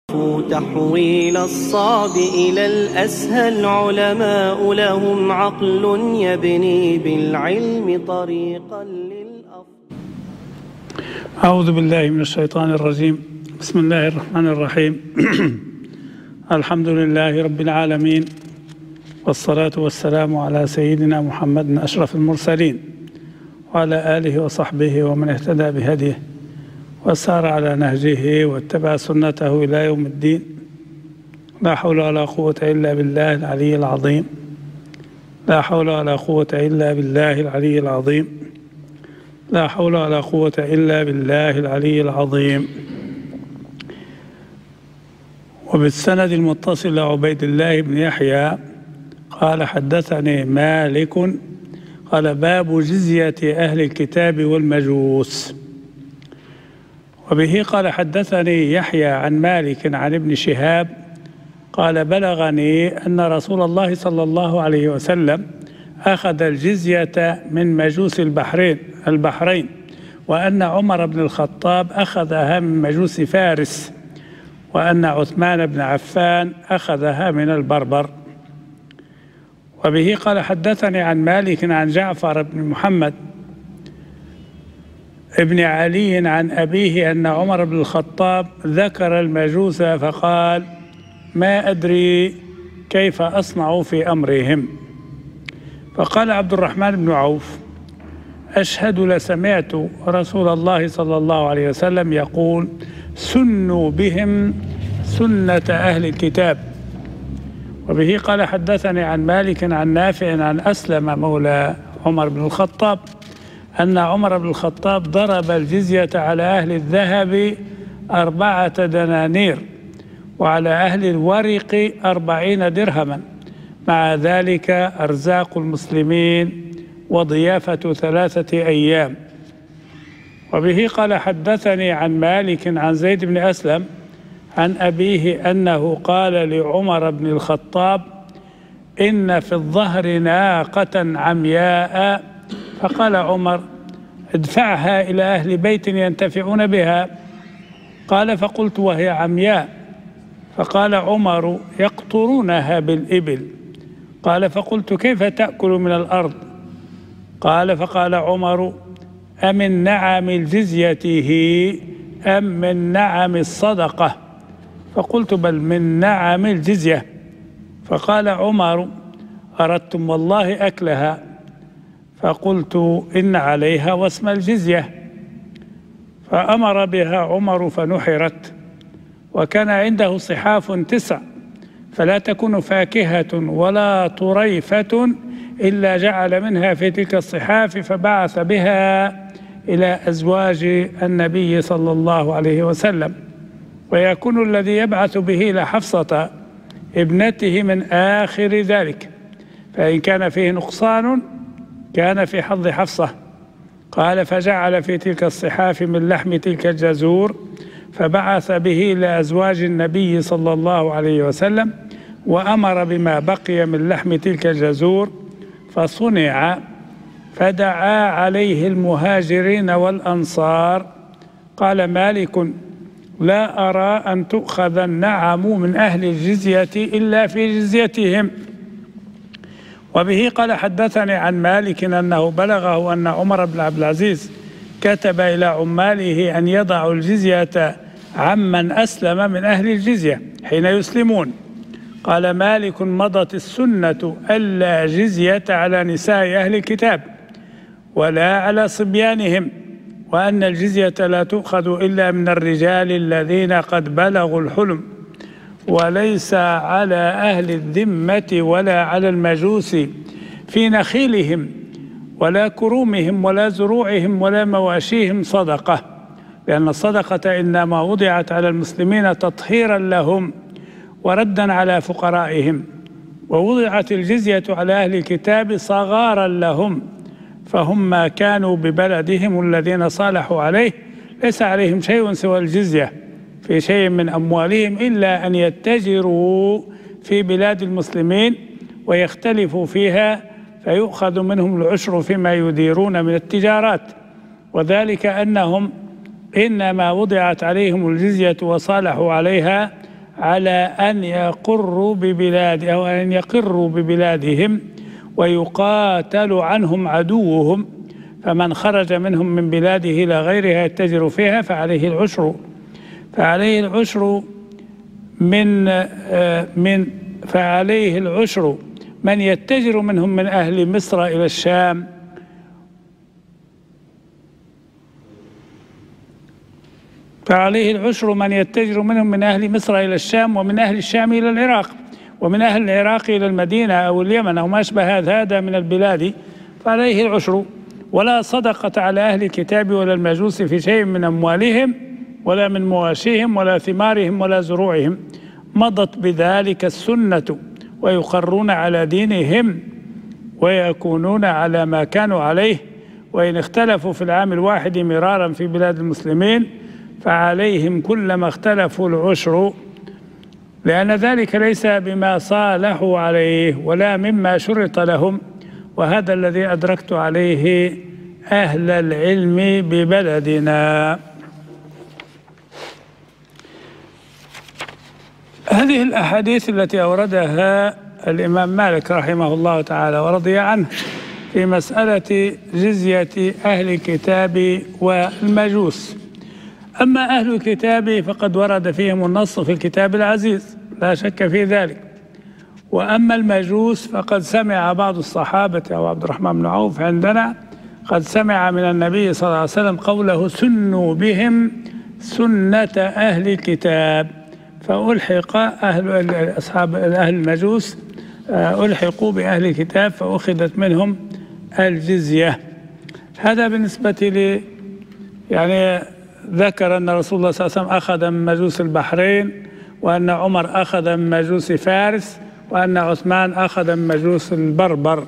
تحويل الصعب إلى الأسهل، علماء لهم عقل يبني بالعلم طريقا للأفضل. أعوذ بالله من الشيطان الرجيم. بسم الله الرحمن الرحيم. الحمد لله رب العالمين، والصلاة والسلام على سيدنا محمد أشرف المرسلين، وعلى آله وصحبه ومن اهتدى بهديه وسار على نهجه واتبع سنته إلى يوم الدين. لا حول ولا قوة إلا بالله العلي العظيم. لا حول ولا قوة إلا بالله العلي العظيم. لا حول ولا قوة إلا بالله العلي العظيم. وبالسند المتصل لعبيد الله بن يحيى قال: حدثني مالك قال: باب جزية أهل الكتاب والمجوس. وبه قال: حدثني يحيى عن مالك عن ابن شهاب قال: بلغني أن رسول الله صلى الله عليه وسلم أخذ الجزية من مجوس البحرين، وأن عمر بن الخطاب أخذها من مجوس فارس، وأن عثمان بن عفان أخذها من البربر. وبه قال: حدثني عن مالك عن جعفر بن محمد ابن علي عن أبيه أن عمر بن الخطاب ذكر المجوس فقال: ما أدري كيف أصنع في أمرهم. فقال عبد الرحمن بن عوف: أشهد لسمعت رسول الله صلى الله عليه وسلم يقول: سنوا بهم سنة أهل الكتاب. وبه قال: حدثني عن مالك عن نافع عن أسلم مولى عمر بن الخطاب أن عمر بن الخطاب ضرب الجزية على أهل الذهب 4 دنانير، وعلى أهل الورق 40 درهما، مع ذلك أرزاق المسلمين وضيافة 3 أيام. وبه قال: حدثني عن مالك عن زيد بن أسلم عن أبيه أنه قال لعمر بن الخطاب: إن في الظهر ناقة عمياء. فقال عمر: ادفعها إلى أهل بيت ينتفعون بها. قال: فقلت: وهي عمياء؟ فقال عمر: يقطرونها بالإبل. قال: فقلت: كيف تأكل من الأرض؟ قال: فقال عمر: أمن نعم الجزية هي أم من نعم الصدقة؟ فقلت: بل من نعم الجزية. فقال عمر: أردتم والله أكلها. فقلت: إن عليها واسم الجزية. فأمر بها عمر فنحرت، وكان عنده صحاف 9، فلا تكون فاكهة ولا طريفة إلا جعل منها في تلك الصحاف، فبعث بها إلى أزواج النبي صلى الله عليه وسلم، ويكون الذي يبعث به إلى حفصة ابنته من آخر ذلك، فإن كان فيه نقصان كان في حظ حفصة. قال: فجعل في تلك الصحاف من لحم تلك الجزور، فبعث به إلى أزواج النبي صلى الله عليه وسلم، وأمر بما بقي من لحم تلك الجزور فصنع، فدعا عليه المهاجرين والأنصار. قال مالك: لا أرى أن تؤخذ النعم من أهل الجزية إلا في جزيتهم. وبه قال: حدثني عن مالك أنه بلغه أن عمر بن عبد العزيز كتب إلى عماله أن يضعوا الجزية عمن أسلم من أهل الجزية حين يسلمون. قال مالك: مضت السنة ألا جزية على نساء أهل الكتاب ولا على صبيانهم، وأن الجزية لا تؤخذ إلا من الرجال الذين قد بلغوا الحلم، وليس على أهل الذمة ولا على المجوس في نخيلهم ولا كرومهم ولا زروعهم ولا مواشيهم صدقة، لأن الصدقة إنما وضعت على المسلمين تطهيرا لهم وردا على فقرائهم، ووضعت الجزية على أهل الكتاب صغارا لهم، فهم ما كانوا ببلدهم الذين صالحوا عليه ليس عليهم شيء سوى الجزية في شيء من أموالهم، إلا أن يتجروا في بلاد المسلمين ويختلفوا فيها فيؤخذ منهم العشر فيما يديرون من التجارات، وذلك أنهم إنما وضعت عليهم الجزية وصالحوا عليها على أن يقروا ببلاد أو أن يقروا ببلادهم ويقاتل عنهم عدوهم، فمن خرج منهم من بلاده إلى غيرها يتجر فيها فعليه العشر. فعليه العشر من يتجر منهم من أهل مصر إلى الشام، فعليه العشر من يتجر منهم من أهل مصر إلى الشام، ومن أهل الشام إلى العراق، ومن أهل العراق إلى المدينة أو اليمن أو ما أشبه هذا من البلاد، فعليه العشر. ولا صدقة على أهل الكتاب ولا المجوس في شيء من أموالهم ولا من مواشيهم ولا ثمارهم ولا زروعهم، مضت بذلك السنة، ويقرون على دينهم ويكونون على ما كانوا عليه، وإن اختلفوا في العام الواحد مرارا في بلاد المسلمين فعليهم كلما اختلفوا العشر، لأن ذلك ليس بما صالحوا عليه ولا مما شرط لهم، وهذا الذي أدركت عليه أهل العلم ببلدنا. هذه الأحاديث التي أوردها الإمام مالك رحمه الله تعالى ورضي عنه في مسألة جزية أهل الكتاب والمجوس. أما أهل الكتاب فقد ورد فيهم النص في الكتاب العزيز لا شك في ذلك، وأما المجوس فقد سمع بعض الصحابة أو عبد الرحمن بن عوف عندنا قد سمع من النبي صلى الله عليه وسلم قوله سنوا بهم سنة أهل الكتاب، فألحق أصحاب أهل المجوس ألحقوا بأهل الكتاب فأخذت منهم الجزية. هذا بالنسبة لي يعني ذكر أن رسول الله صلى الله عليه وسلم أخذ من مجوس البحرين، وأن عمر أخذ من مجوس فارس، وأن عثمان أخذ من مجوس البربر.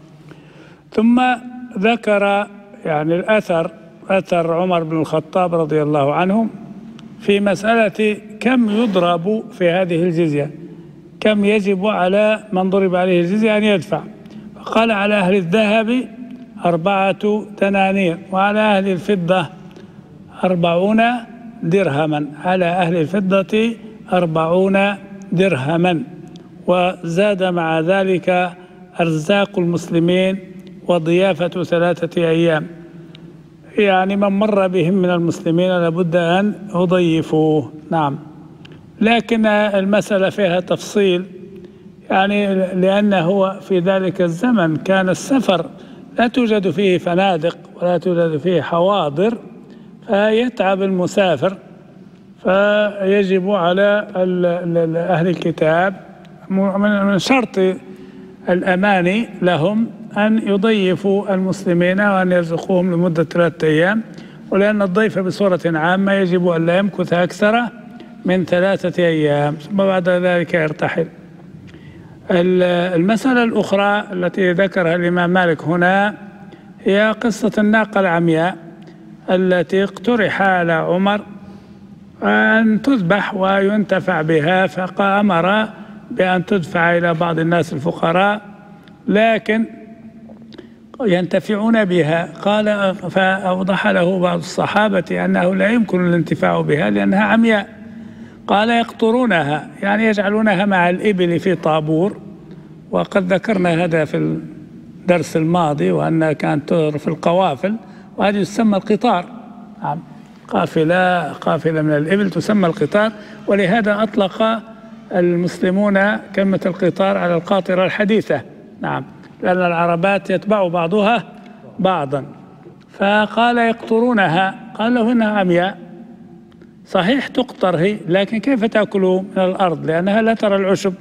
ثم ذكر يعني أثر عمر بن الخطاب رضي الله عنه في مسألة كم يضرب في هذه الجزية، كم يجب على من ضرب عليه الجزية أن يدفع. فقال على أهل الذهب 4 دنانير، وعلى أهل الفضة 40 درهما، على أهل الفضة 40 درهما، وزاد مع ذلك أرزاق المسلمين وضيافة 3 أيام، يعني من مر بهم من المسلمين لابد أن يضيفوه. نعم، لكن المسألة فيها تفصيل، يعني لأنه في ذلك الزمن كان السفر لا توجد فيه فنادق ولا توجد فيه حواضر، فيتعب المسافر، فيجب على أهل الكتاب من شرط الأمان لهم أن يضيفوا المسلمين وأن يرزقوهم لمدة 3 أيام، ولأن الضيف بصورة عامة يجب أن لا يمكث أكثر من 3 أيام ثم بعد ذلك يرتحل. المسألة الأخرى التي ذكرها الإمام مالك هنا هي قصة الناقة العمياء التي اقترح على عمر أن تذبح وينتفع بها، فأمر بأن تدفع إلى بعض الناس الفقراء لكن ينتفعون بها. قال فأوضح له بعض الصحابة أنه لا يمكن الانتفاع بها لأنها عمياء. قال يقطرونها، يعني يجعلونها مع الإبل في طابور، وقد ذكرنا هذا في الدرس الماضي وأنها كانت تعرف القوافل، وهذه تسمى القطار. قافلة من الإبل تسمى القطار، ولهذا أطلق المسلمون كلمة القطار على القاطرة الحديثة. نعم، لأن العربات يتبع بعضها بعضا. فقال يقطرونها، قال له إنها عمياء، صحيح تقطر هي، لكن كيف تأكل من الأرض لأنها لا ترى العشب.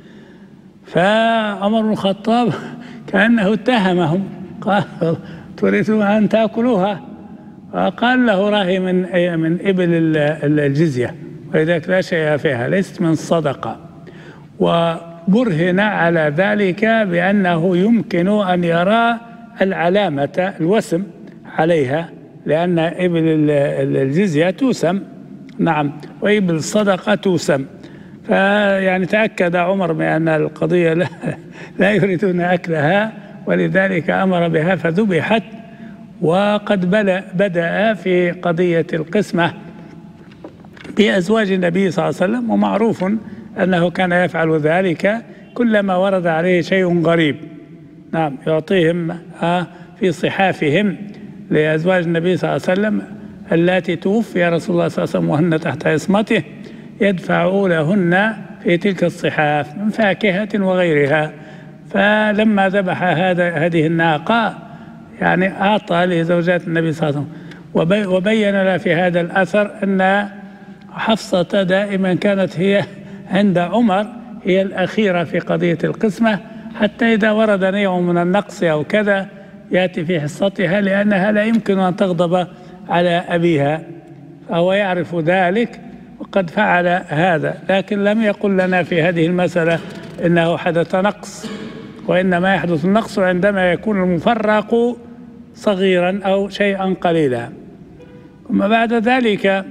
فعمر بن الخطاب كأنه اتهمهم، قال تريدون أن تأكلوها؟ فقال له راهي من إبل الجزية، ولذلك لا شيء فيها، ليست من صدقة. وبرهن على ذلك بأنه يمكن أن يرى العلامة الوسم عليها، لأن إبل الجزية توسم. نعم، وإبل الصدقة توسم. فيعني تأكد عمر بأن القضية لا يريدون أكلها، ولذلك أمر بها فذبحت. وقد بدأ في قضية القسمة في أزواج النبي صلى الله عليه وسلم، ومعروف أنه كان يفعل ذلك كلما ورد عليه شيء غريب. نعم، يعطيهم في صحافهم لأزواج النبي صلى الله عليه وسلم اللاتي توفي رسول الله صلى الله عليه وسلم وهن تحت عصمته، يدفع لهن في تلك الصحاف من فاكهة وغيرها. فلما ذبح هذه الناقة يعني أعطى لزوجات النبي صلى الله عليه وسلم، وبين لنا في هذا الأثر أن حفصة دائما كانت هي عند عمر هي الأخيرة في قضية القسمة، حتى إذا ورد نوع من النقص أو كذا يأتي في حصتها، لأنها لا يمكن أن تغضب على أبيها، فهو يعرف ذلك وقد فعل هذا. لكن لم يقل لنا في هذه المسألة إنه حدث نقص، وإنما يحدث النقص عندما يكون المفرق صغيرا أو شيئا قليلا. ثم بعد ذلك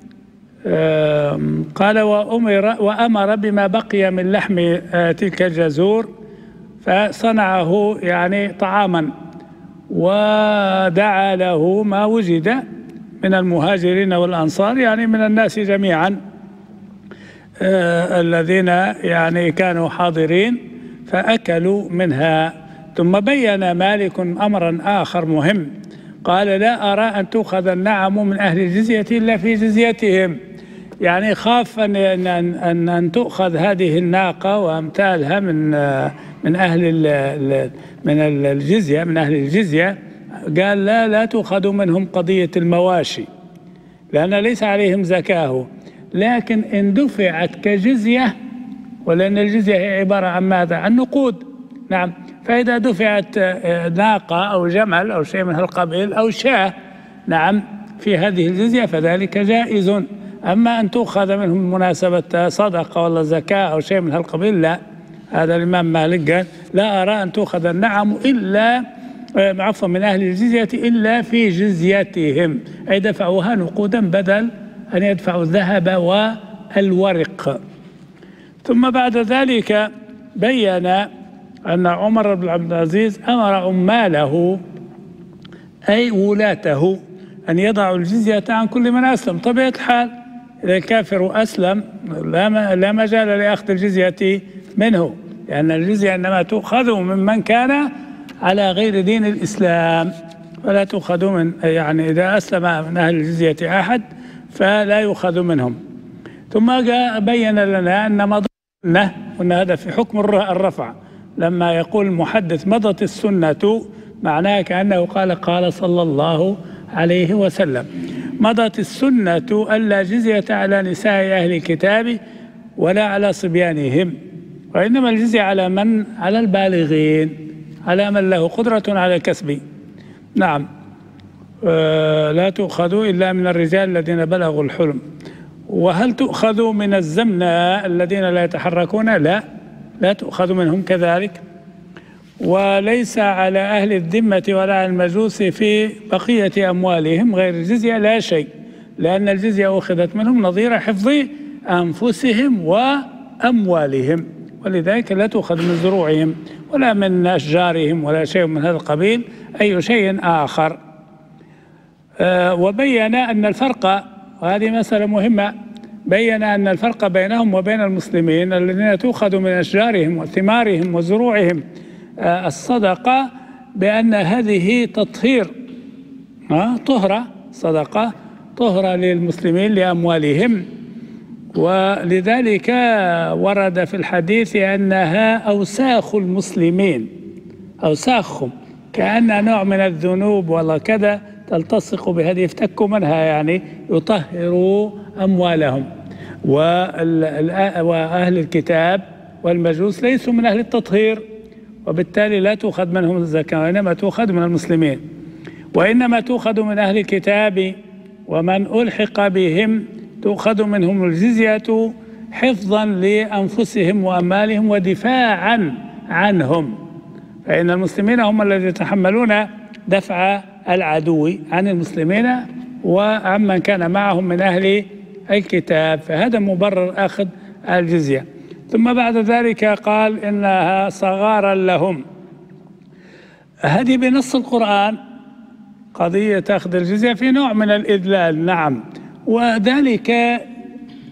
قال وأمر بما بقي من لحم تلك الجزور فصنعه يعني طعاما، ودعا له ما وجد من المهاجرين والأنصار، يعني من الناس جميعا الذين يعني كانوا حاضرين فأكلوا منها. ثم بين مالك أمرا آخر مهم، قال لا أرى أن تؤخذ النعم من أهل الجزية إلا في جزيتهم، يعني خاف أن تؤخذ هذه الناقة وأمثالها من الجزية، من أهل الجزية. قال لا تؤخذ منهم قضية المواشي لأن ليس عليهم زكاة، لكن إن دفعت كجزية، ولأن الجزية هي عبارة عن ماذا؟ عن نقود. نعم، فإذا دفعت ناقة أو جمل أو شيء من هالقبيل أو شاة، نعم، في هذه الجزية فذلك جائز. أما أن تؤخذ منهم مناسبة صدقة ولا زكاة أو شيء من هالقبيل لا. هذا الإمام مالك قال لا أرى أن تؤخذ النعم إلا عفوا من أهل الجزية إلا في جزيتهم، أي دفعوها نقودا بدل أن يدفعوا الذهب والورق. ثم بعد ذلك بين أن عمر بن عبد العزيز أمر عماله أي ولاته أن يضعوا الجزية عن كل من أسلم. طبيعة الحال إذا الكافر أسلم لا مجال لأخذ الجزية منه، لأن الجزية إنما تؤخذ ممن كان على غير دين الإسلام، فلا تؤخذ من يعني إذا أسلم من أهل الجزية أحد فلا يؤخذ منهم. ثم بين لنا أن مضت السنة، وأن هذا في حكم الرفع. لما يقول المحدث مضت السنة معناه كأنه قال صلى الله عليه وسلم. مضت السنة ألا جزية على نساء أهل الكتاب ولا على صبيانهم، وإنما الجزية على البالغين، على من له قدرة على الكسب. نعم، لا تؤخذ إلا من الرجال الذين بلغوا الحلم. وهل تؤخذ من الزمنة الذين لا يتحركون؟ لا تؤخذ منهم كذلك. وليس على أهل الذمة ولا على المجوس في بقية أموالهم غير الجزية لا شيء، لأن الجزية أخذت منهم نظير حفظ أنفسهم وأموالهم، ولذلك لا تؤخذ من زروعهم ولا من أشجارهم ولا شيء من هذا القبيل أي شيء آخر. وبين أن الفرق، وهذه مسألة مهمة، بين أن الفرق بينهم وبين المسلمين الذين تؤخذ من أشجارهم وثمارهم وزروعهم الصدقة، بأن هذه تطهير طهرة، صدقة طهرة للمسلمين لأموالهم. ولذلك ورد في الحديث أنها أوساخ المسلمين، أوساخهم، كأن نوع من الذنوب ولا كذا تلتصق بهذه يفتكوا منها، يعني يطهروا أموالهم. وأهل الكتاب والمجوس ليسوا من أهل التطهير، وبالتالي لا تؤخذ منهم الزكاة، وإنما تؤخذ من المسلمين. وإنما تؤخذ من أهل الكتاب ومن ألحق بهم، تؤخذ منهم الجزية حفظا لأنفسهم وأموالهم ودفاعا عنهم، فإن المسلمين هم الذين يتحملون دفع العدو عن المسلمين وعمن كان معهم من أهل الكتاب، فهذا مبرر أخذ الجزية. ثم بعد ذلك قال إنها صغارا لهم. هذه بنص القرآن قضية أخذ الجزية في نوع من الإذلال، نعم، وذلك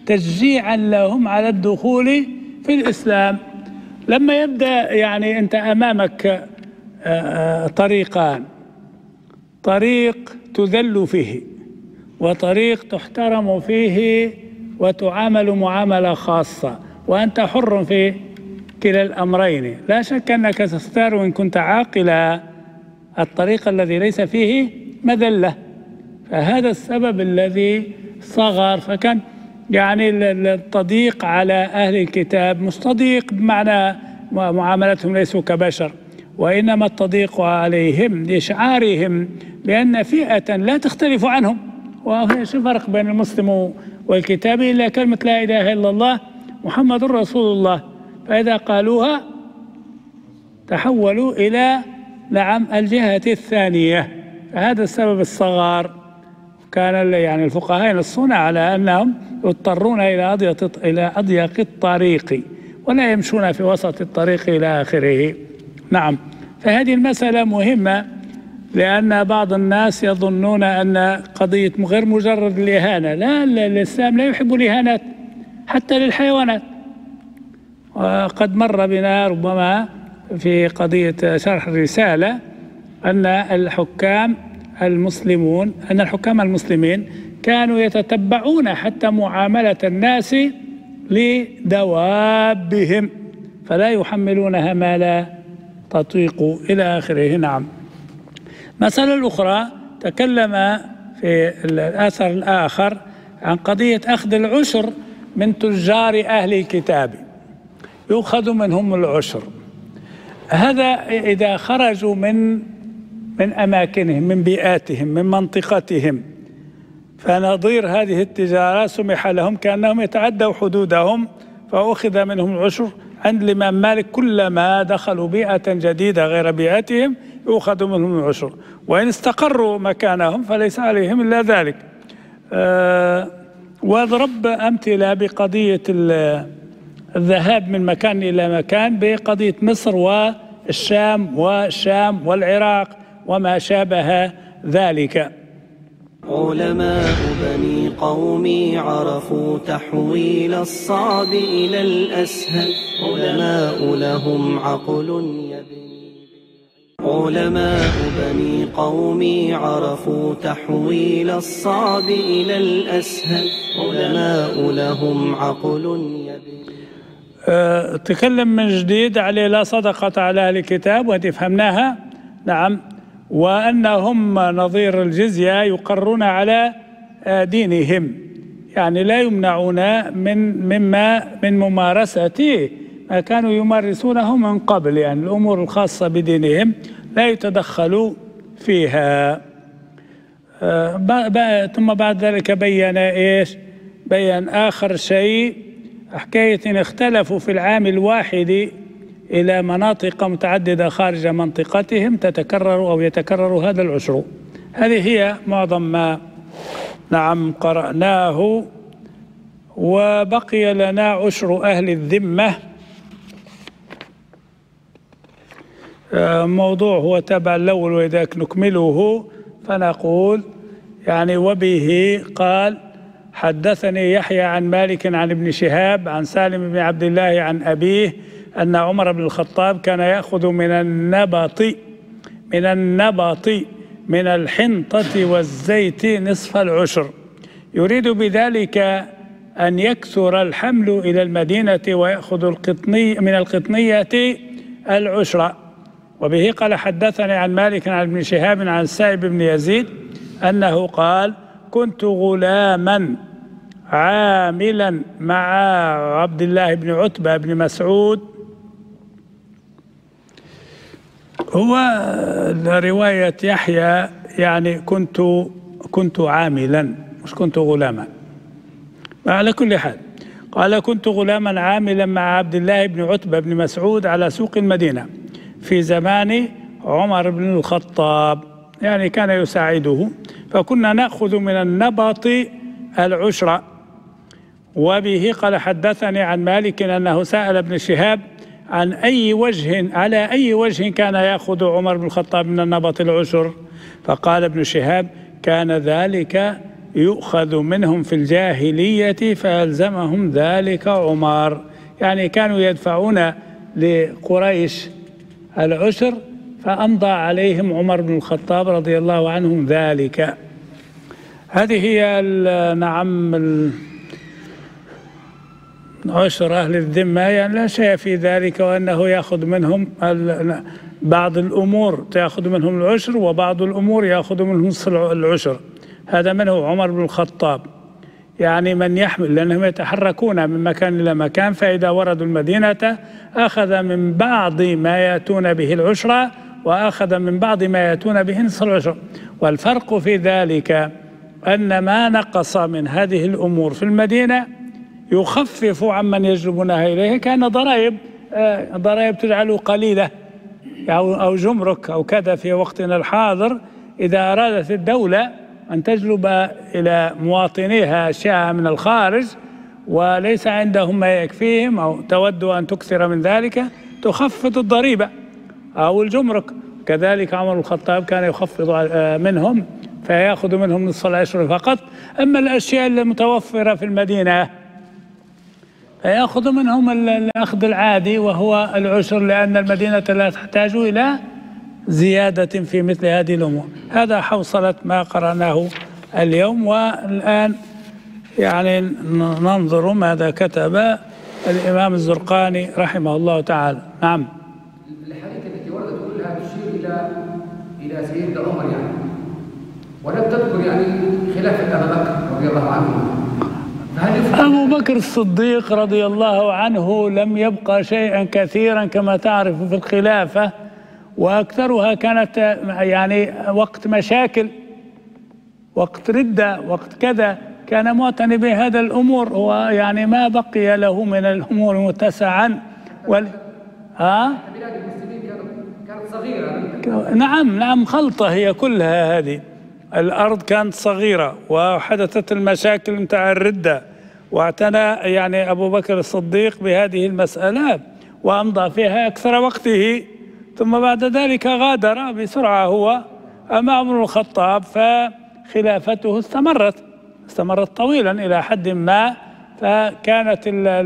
تشجيعا لهم على الدخول في الإسلام. لما يبدأ يعني أنت أمامك طريقان، طريق تذل فيه وطريق تحترم فيه وتعامل معاملة خاصة، وأنت حر في كلا الأمرين، لا شك أنك تختار إن كنت عاقلا الطريق الذي ليس فيه مذلة. فهذا السبب الذي صغر، فكان يعني التضييق على أهل الكتاب مش تضييق بمعنى معاملتهم ليسوا كبشر، وإنما التضييق عليهم لإشعارهم بأن فئة لا تختلف عنهم. وشو الفرق بين المسلم والكتاب إلا كلمة لا إله إلا الله محمد رسول الله، فإذا قالوها تحولوا إلى الجهة الثانية. فهذا السبب الصغار. كان يعني الفقهاء ينصون على أنهم يضطرون إلى أضيق الطريق ولا يمشون في وسط الطريق إلى آخره. نعم، فهذه المسألة مهمة، لأن بعض الناس يظنون أن قضية غير مجرد الإهانة، لا، الإسلام لا يحب الإهانات حتى للحيوانات. وقد مر بنا ربما في قضية شرح الرسالة أن الحكام المسلمين كانوا يتتبعون حتى معاملة الناس لدوابهم، فلا يحملونها ما لا تطيق إلى آخره. نعم. مسألة الأخرى تكلم في الأثر الآخر عن قضية أخذ العشر من تجار أهل الكتاب، يؤخذ منهم العشر. هذا إذا خرجوا من أماكنهم، من بيئاتهم، من منطقتهم، فنظير هذه التجارة سمح لهم كأنهم يتعدوا حدودهم، فأخذ منهم العشر. عند الإمام مالك كلما دخلوا بيئة جديدة غير بيئتهم يؤخذ منهم العشر، وإن استقروا مكانهم فليس عليهم إلا ذلك. واضرب أمثلة بقضية الذهاب من مكان إلى مكان، بقضية مصر والشام والعراق وما شابه ذلك. علماء بني قومي عرفوا تحويل الصعب إلى الأسهل، علماء لهم عقل يبني. علماء بني قومي عرفوا تحويل الصعب إلى الأسهل، علماء لهم عقل يبني. تكلم من جديد عليه لا صدقة على أهل الكتاب، وهذه فهمناها. نعم. وأنهم نظير الجزية يقرون على دينهم، يعني لا يمنعون من ممارسة ما كانوا يمارسونه من قبل، يعني الأمور الخاصة بدينهم لا يتدخلوا فيها. ثم بعد ذلك بين إيش؟ بين آخر شيء حكاية اختلفوا في العام الواحد إلى مناطق متعددة خارج منطقتهم تتكرر أو يتكرر هذا العشر. هذه هي معظم ما قرأناه. وبقي لنا عشر أهل الذمة، موضوع هو تبع الأول، وإذا نكمله فنقول يعني وبه قال حدثني يحيى عن مالك عن ابن شهاب عن سالم بن عبد الله عن أبيه أن عمر بن الخطاب كان يأخذ من النبط من الحنطة والزيت نصف العشر، يريد بذلك أن يكثر الحمل إلى المدينة ويأخذ من القطنية العشر. وبه قال حدثني عن مالك عن ابن شهاب عن سائب بن يزيد أنه قال كنت غلاما عاملا مع عبد الله بن عتبة بن مسعود. هو رواية يحيى يعني كنت عاملا، مش كنت غلاما. على كل حال قال كنت غلاما عاملا مع عبد الله بن عتبة بن مسعود على سوق المدينة في زمان عمر بن الخطاب، يعني كان يساعده، فكنا نأخذ من النبط العشر. وبه قال حدثني عن مالك أنه سأل ابن شهاب على أي وجه كان يأخذ عمر بن الخطاب من النبط العشر، فقال ابن شهاب كان ذلك يؤخذ منهم في الجاهلية فألزمهم ذلك عمر. يعني كانوا يدفعون لقريش العشر فأمضى عليهم عمر بن الخطاب رضي الله عنهم ذلك. هذه هي نعم عشر أهل الذمة، يعني لا شيء في ذلك، وأنه يأخذ منهم بعض الأمور تأخذ منهم العشر وبعض الأمور يأخذ منهم نصف العشر. هذا منه عمر بن الخطاب، يعني من يحمل، لأنهم يتحركون من مكان إلى مكان، فإذا وردوا المدينة أخذ من بعض ما يأتون به العشرة وأخذ من بعض ما يأتون به نصف العشر. والفرق في ذلك أن ما نقص من هذه الأمور في المدينة يخفف عمن يجلبونها إليه، كان ضرائب تجعل قليلة أو جمرك أو كذا. في وقتنا الحاضر إذا أرادت الدولة أن تجلب إلى مواطنيها أشياء من الخارج وليس عندهم ما يكفيهم أو تود أن تكثر من ذلك تخفض الضريبة أو الجمرك. كذلك عمر بن الخطاب كان يخفض منهم فيأخذ منهم نصف العشر فقط. أما الأشياء المتوفرة في المدينة فيأخذ منهم الأخذ العادي وهو العشر، لأن المدينة لا تحتاج إلى زيادة في مثل هذه الأمور. هذا حوصلة ما قرأناه اليوم. والآن يعني ننظر ماذا كتب الإمام الزرقاني رحمه الله تعالى. نعم. الحديث التي وردت كلها تشير إلى سيدنا عمر يعني، ولم تذكر يعني خلافة أبي بكر رضي الله عنه. أبو بكر الصديق رضي الله عنه لم يبقى شيئا كثيرا كما تعرف في الخلافة، وأكثرها كانت يعني وقت مشاكل، وقت ردة، وقت كذا، كان معتني بهذا الأمور، ويعني ما بقي له من الأمور متسعا. بلاد المسلمين كانت صغيرة. نعم خلطة هي كلها. هذه الأرض كانت صغيرة وحدثت المشاكل متاع الردة، واعتنى يعني أبو بكر الصديق بهذه المسألة وأمضى فيها أكثر وقته، ثم بعد ذلك غادر بسرعة هو. أما عمر بن الخطاب فخلافته استمرت طويلا إلى حد ما، فكانت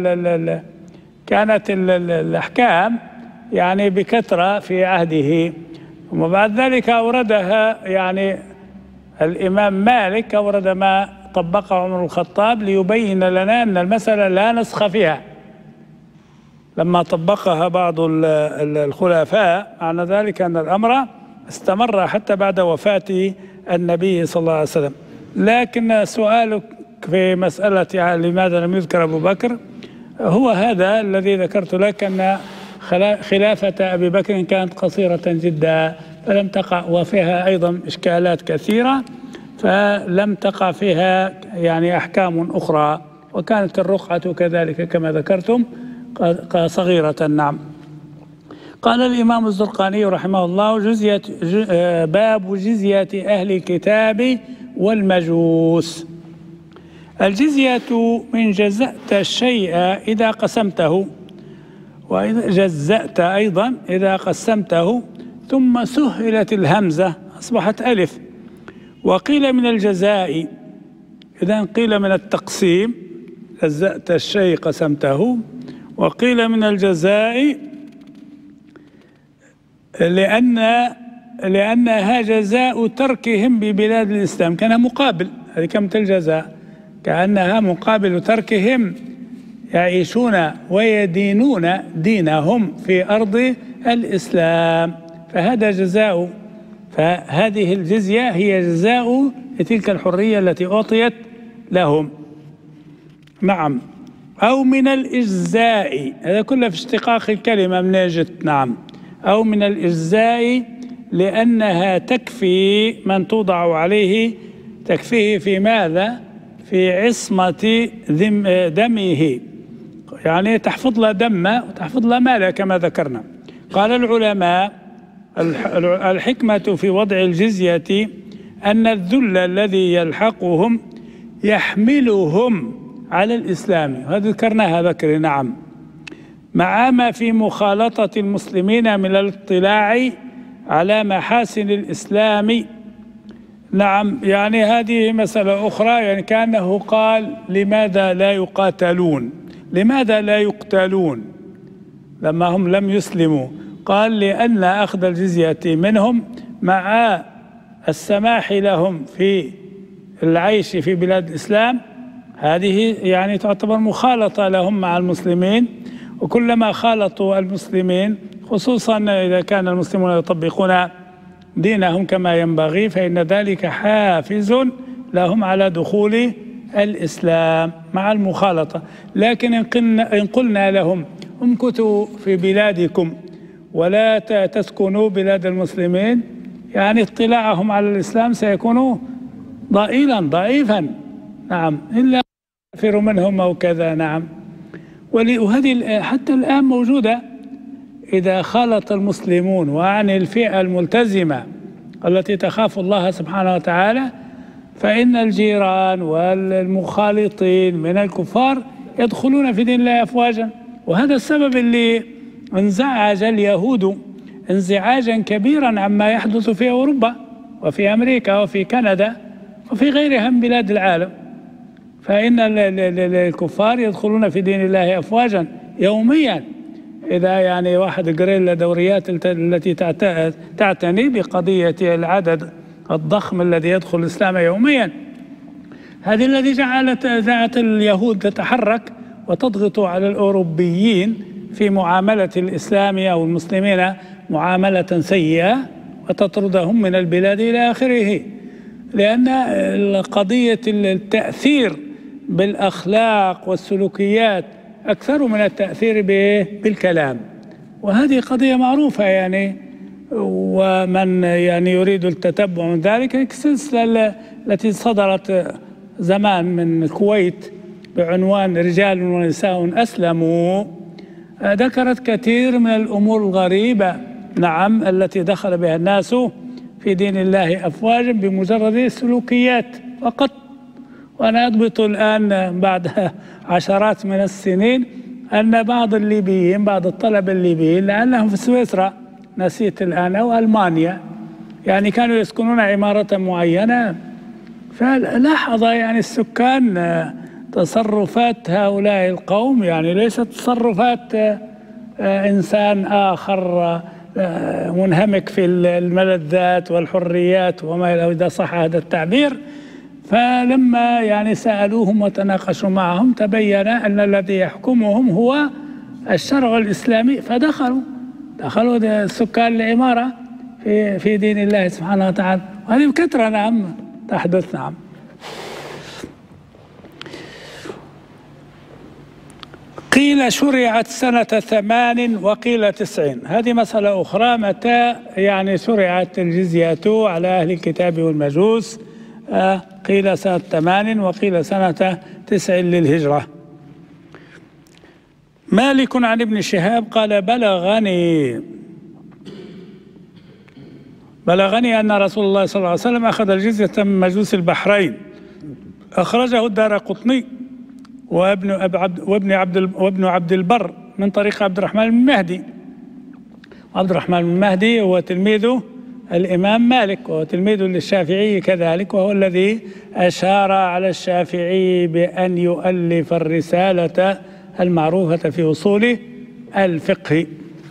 الأحكام يعني بكثرة في عهده. ثم بعد ذلك أوردها يعني الإمام مالك، أورد ما طبقه عمر بن الخطاب ليبين لنا أن المسألة لا نسخ فيها. لما طبقها بعض الخلفاء معنى ذلك أن الأمر استمر حتى بعد وفاة النبي صلى الله عليه وسلم. لكن سؤالك في مسألة لماذا لم يذكر أبو بكر هو هذا الذي ذكرت لك، أن خلافة أبي بكر كانت قصيرة جدا فلم تقع، وفيها أيضا إشكالات كثيرة فلم تقع فيها يعني أحكام أخرى، وكانت الرقعة كذلك كما ذكرتم صغيرة. نعم. قال الإمام الزرقاني رحمه الله: باب جزية أهل الكتاب والمجوس. الجزية من جزأت الشيء إذا قسمته، وإذا جزأت أيضا إذا قسمته، ثم سهلت الهمزة أصبحت ألف. وقيل من الجزاء، إذن قيل من التقسيم جزأت الشيء قسمته، وقيل من الجزاء لأنها جزاء تركهم ببلاد الإسلام، كانها مقابل، هذه كلمة الجزاء كأنها مقابل تركهم يعيشون ويدينون دينهم في أرض الإسلام، فهذا جزاء. فهذه الجزية هي جزاء لتلك الحرية التي أعطيت لهم. نعم. أو من الإجزاء، هذا كله في اشتقاق الكلمة من أجت. نعم. أو من الإجزاء لأنها تكفي من توضع عليه، تكفيه في ماذا؟ في عصمة دمه، يعني تحفظ له دمه وتحفظ له ماله كما ذكرنا. قال العلماء: الحكمة في وضع الجزية أن الذل الذي يلحقهم يحملهم على الإسلام، هذا ذكرناها ذكر. نعم. مع ما في مخالطة المسلمين من الاطلاع على محاسن الإسلام نعم، يعني هذه مسألة أخرى. يعني كأنه قال لماذا لا يقاتلون، لماذا لا يقتلون لما هم لم يسلموا؟ قال لأن أخذ الجزية منهم مع السماح لهم في العيش في بلاد الإسلام هذه يعني تعتبر مخالطة لهم مع المسلمين، وكلما خالطوا المسلمين خصوصا إذا كان المسلمون يطبقون دينهم كما ينبغي فإن ذلك حافز لهم على دخول الإسلام مع المخالطة. لكن إن قلنا لهم امكثوا في بلادكم ولا تسكنوا بلاد المسلمين، يعني اطلاعهم على الإسلام سيكون ضعيفا. نعم، إلا يغفر منهم أو كذا. نعم، وهذه حتى الآن موجودة. إذا خالط المسلمون وعن الفئة الملتزمة التي تخاف الله سبحانه وتعالى فإن الجيران والمخالطين من الكفار يدخلون في دين الله أفواجا. وهذا السبب اللي انزعج اليهود انزعاجا كبيرا عما يحدث في أوروبا وفي أمريكا وفي كندا وفي غيرها من بلاد العالم. فإن الكفار يدخلون في دين الله أفواجا يوميا. إذا يعني واحد قرأ الدوريات التي تعتني بقضية العدد الضخم الذي يدخل الإسلام يوميا، هذه الذي جعلت اليهود تتحرك وتضغط على الأوروبيين في معاملة الإسلام أو المسلمين معاملة سيئة وتطردهم من البلاد إلى آخره. لأن قضية التأثير بالأخلاق والسلوكيات أكثر من التأثير بالكلام، وهذه قضية معروفة يعني. ومن يعني يريد التتبع من ذلك السلسلة التي صدرت زمان من الكويت بعنوان رجال ونساء أسلموا ذكرت كثير من الأمور الغريبة، نعم، التي دخل بها الناس في دين الله أفواجا بمجرد السلوكيات فقط. وأنا أضبط الآن بعد عشرات من السنين أن بعض الليبيين، بعض الطلبة الليبيين لعلهم في سويسرا نسيت الآن أو ألمانيا، يعني كانوا يسكنون عمارة معينة، فلاحظ يعني السكان تصرفات هؤلاء القوم يعني ليست تصرفات إنسان آخر منهمك في الملذات والحريات وما إلى إذا صح هذا التعبير. فلما يعني سألوهم وتناقشوا معهم تبين أن الذي يحكمهم هو الشرع الإسلامي، فدخلوا سكان العمارة في دين الله سبحانه وتعالى، وهذه بكثرة نعم تحدث. نعم، قيل شرعت سنة 8 وقيل 90. هذه مسألة أخرى، متى يعني شرعت الجزية على أهل الكتاب والمجوس؟ قيل سنة 8 وقيل سنة 9 للهجرة. مالك عن ابن شهاب قال بلغني أن رسول الله صلى الله عليه وسلم أخذ الجزية من مجوس البحرين. أخرجه الدارقطني وابن عبد البر من طريق عبد الرحمن بن مهدي. عبد الرحمن بن مهدي هو تلميذ الإمام مالك وهو تلميذ للشافعي كذلك، وهو الذي أشار على الشافعي بأن يؤلف الرسالة المعروفة في أصول الفقه.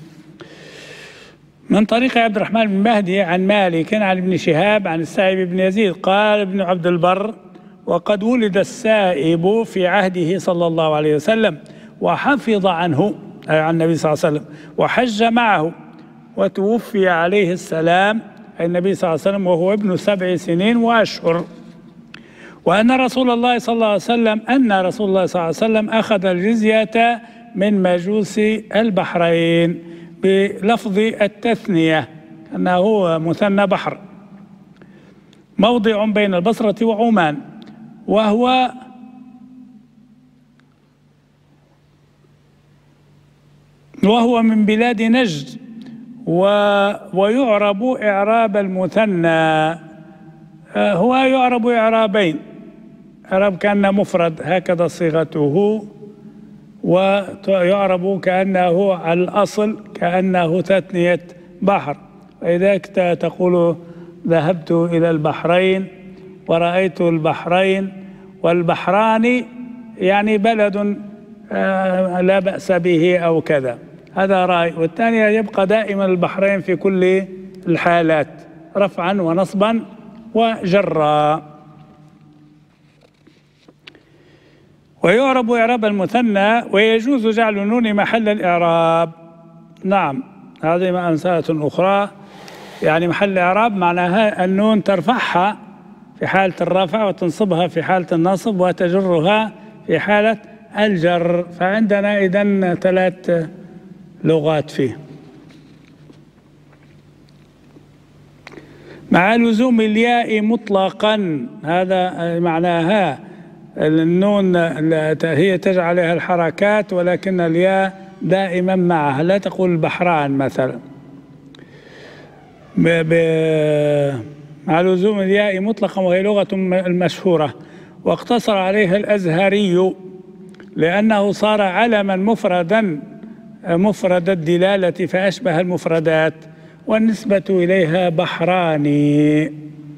من طريق عبد الرحمن بن مهدي عن مالك عن ابن شهاب عن السائب بن يزيد قال ابن عبد البر: وقد ولد السائب في عهده صلى الله عليه وسلم وحفظ عنه عن النبي صلى الله عليه وسلم وحج معه، وتوفي عليه السلام النبي صلى الله عليه وسلم وهو ابن 7 سنين وأشهر. وأن رسول الله صلى الله عليه وسلم أخذ الجزية من مجوس البحرين بلفظ التثنية أنه مثنى بحر، موضع بين البصرة وعمان، وهو من بلاد نجد، ويعرب إعراب المثنى، هو يعرب إعرابين، إعراب كأنه مفرد هكذا صيغته، ويعرب كأنه على الأصل كأنه تثنية بحر، ولذلك تقول ذهبت إلى البحرين ورأيت البحرين، والبحران يعني بلد لا بأس به أو كذا، هذا رأي. والثانية يبقى دائما البحرين في كل الحالات رفعا ونصبا وجرا. ويعرب إعراب المثنى ويجوز جعل النون محل الإعراب. نعم، هذه مسألة أخرى، يعني محل الإعراب معناها النون ترفعها في حالة الرفع وتنصبها في حالة النصب وتجرها في حالة الجر. فعندنا إذن 3 لغات فيه. مع لزوم الياء مطلقا، هذا معناها النون هي تجعل عليها الحركات ولكن الياء دائما معها، لا تقول البحران مثلا. مع لزوم الياء مطلقا، وهي لغة المشهورة، واقتصر عليها الأزهري لأنه صار علما مفردا مفرد الدلالة فأشبه المفردات، والنسبة إليها بحراني.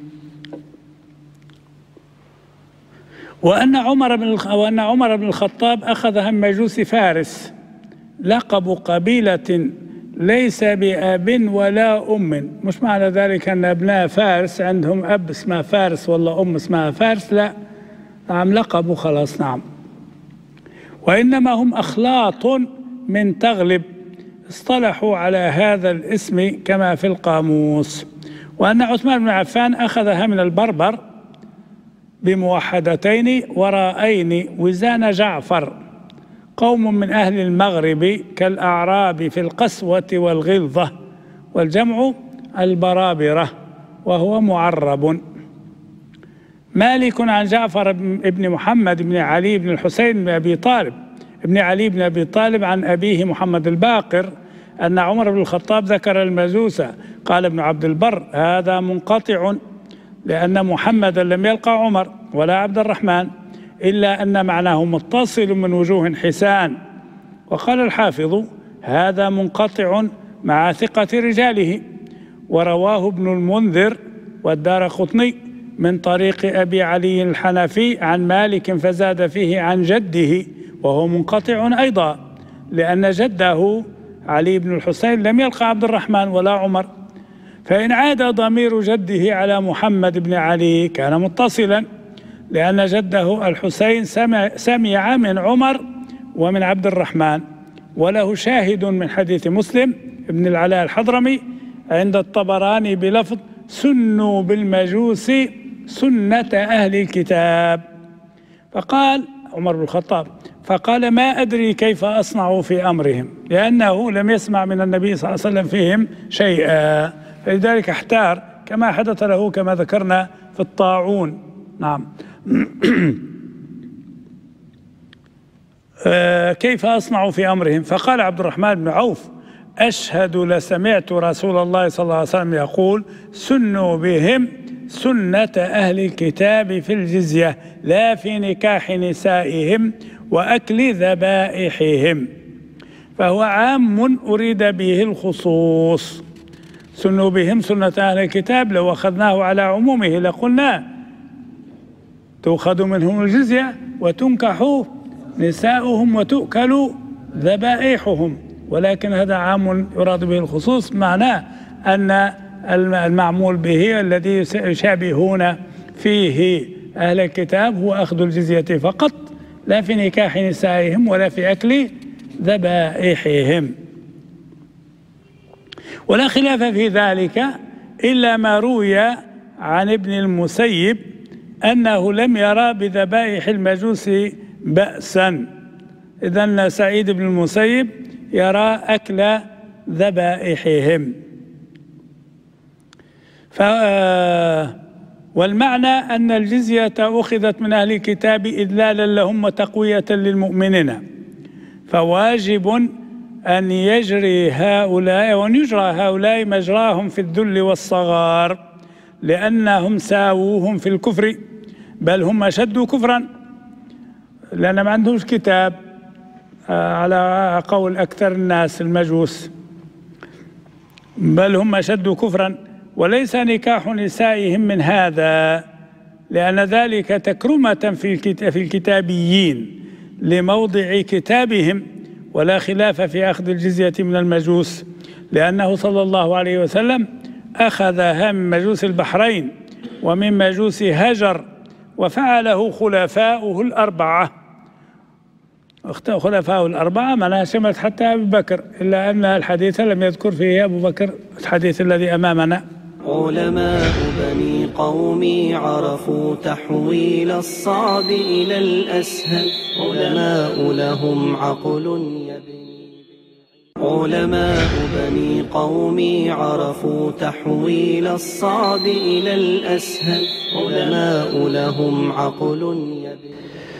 وأن عمر بن الخطاب أخذها من مجوس فارس، لقب قبيلة ليس بأب ولا أم. مش معنى ذلك أن أبناء فارس عندهم أب اسمه فارس ولا أم اسمها فارس، لا، نعم، لقب وخلاص. نعم. وإنما هم أخلاط من تغلب، اصطلحوا على هذا الاسم كما في القاموس. وأن عثمان بن عفان أخذها من البربر بموحدتين وراءين وزان جعفر، قوم من أهل المغرب كالأعراب في القسوة والغلظة، والجمع البرابرة وهو معرب. مالك عن جعفر بن محمد بن علي بن الحسين بن أبي طالب ابن علي بن أبي طالب عن أبيه محمد الباقر أن عمر بن الخطاب ذكر المجوسة. قال ابن عبد البر هذا منقطع، لأن محمدا لم يلقى عمر ولا عبد الرحمن، إلا أن معناه متصل من وجوه حسان. وقال الحافظ هذا منقطع مع ثقة رجاله، ورواه ابن المنذر والدارقطني من طريق أبي علي الحنفي عن مالك فزاد فيه عن جده، وهو منقطع أيضا، لأن جده علي بن الحسين لم يلقى عبد الرحمن ولا عمر. فإن عاد ضمير جده على محمد بن علي كان متصلا، لأن جده الحسين سمع من عمر ومن عبد الرحمن. وله شاهد من حديث مسلم ابن العلاء الحضرمي عند الطبراني بلفظ سنوا بالمجوس سنة أهل الكتاب. فقال عمر بن الخطاب فقال ما أدري كيف أصنع في أمرهم، لأنه لم يسمع من النبي صلى الله عليه وسلم فيهم شيئا، فلذلك احتار كما حدث له كما ذكرنا في الطاعون. نعم. كيف أصنع في أمرهم؟ فقال عبد الرحمن بن عوف أشهد لسمعت رسول الله صلى الله عليه وسلم يقول سنوا بهم سنة أهل الكتاب في الجزية لا في نكاح نسائهم وأكل ذبائحهم. فهو عام أريد به الخصوص. سنوا بهم سنة أهل الكتاب لو أخذناه على عمومه لقلنا تؤخذ منهم الجزية وتنكح نساؤهم وتؤكل ذبائحهم، ولكن هذا عام يراد به الخصوص، معناه أن المعمول به الذي يشابهون فيه أهل الكتاب هو أخذ الجزية فقط، لا في نكاح نسائهم ولا في أكل ذبائحهم. ولا خلاف في ذلك إلا ما روي عن ابن المسيب أنه لم يرى بذبائح المجوس بأسا. إذن سعيد بن المسيب يرى أكل ذبائحهم. والمعنى أن الجزية أخذت من أهل الكتاب إذلالا لهم وتقوية للمؤمنين، فواجب أن يجري هؤلاء وأن يجرى هؤلاء مجراهم في الذل والصغار، لأنهم ساووهم في الكفر، بل هم أشد كفرا، لأن ما عندهمش كتاب على قول أكثر الناس المجوس، بل هم أشد كفرا. وليس نكاح نسائهم من هذا، لأن ذلك تكرمة في الكتابيين لموضع كتابهم، ولا خلاف في أخذ الجزية من المجوس، لأنه صلى الله عليه وسلم أخذها من مجوس البحرين ومن مجوس هجر، وفعله خلفاؤه الأربعة. خلفاؤه الأربعة معناها شملت حتى أبي بكر، إلا أن الحديث لم يذكر فيه أبو بكر، الحديث الذي أمامنا. علماء بني قومي عرفوا تحويل الصعب إلى الأسهل، علماء لهم عقل يبني. علماء بني قومي عرفوا تحويل الصعب إلى الأسهل، علماء لهم عقل يبني.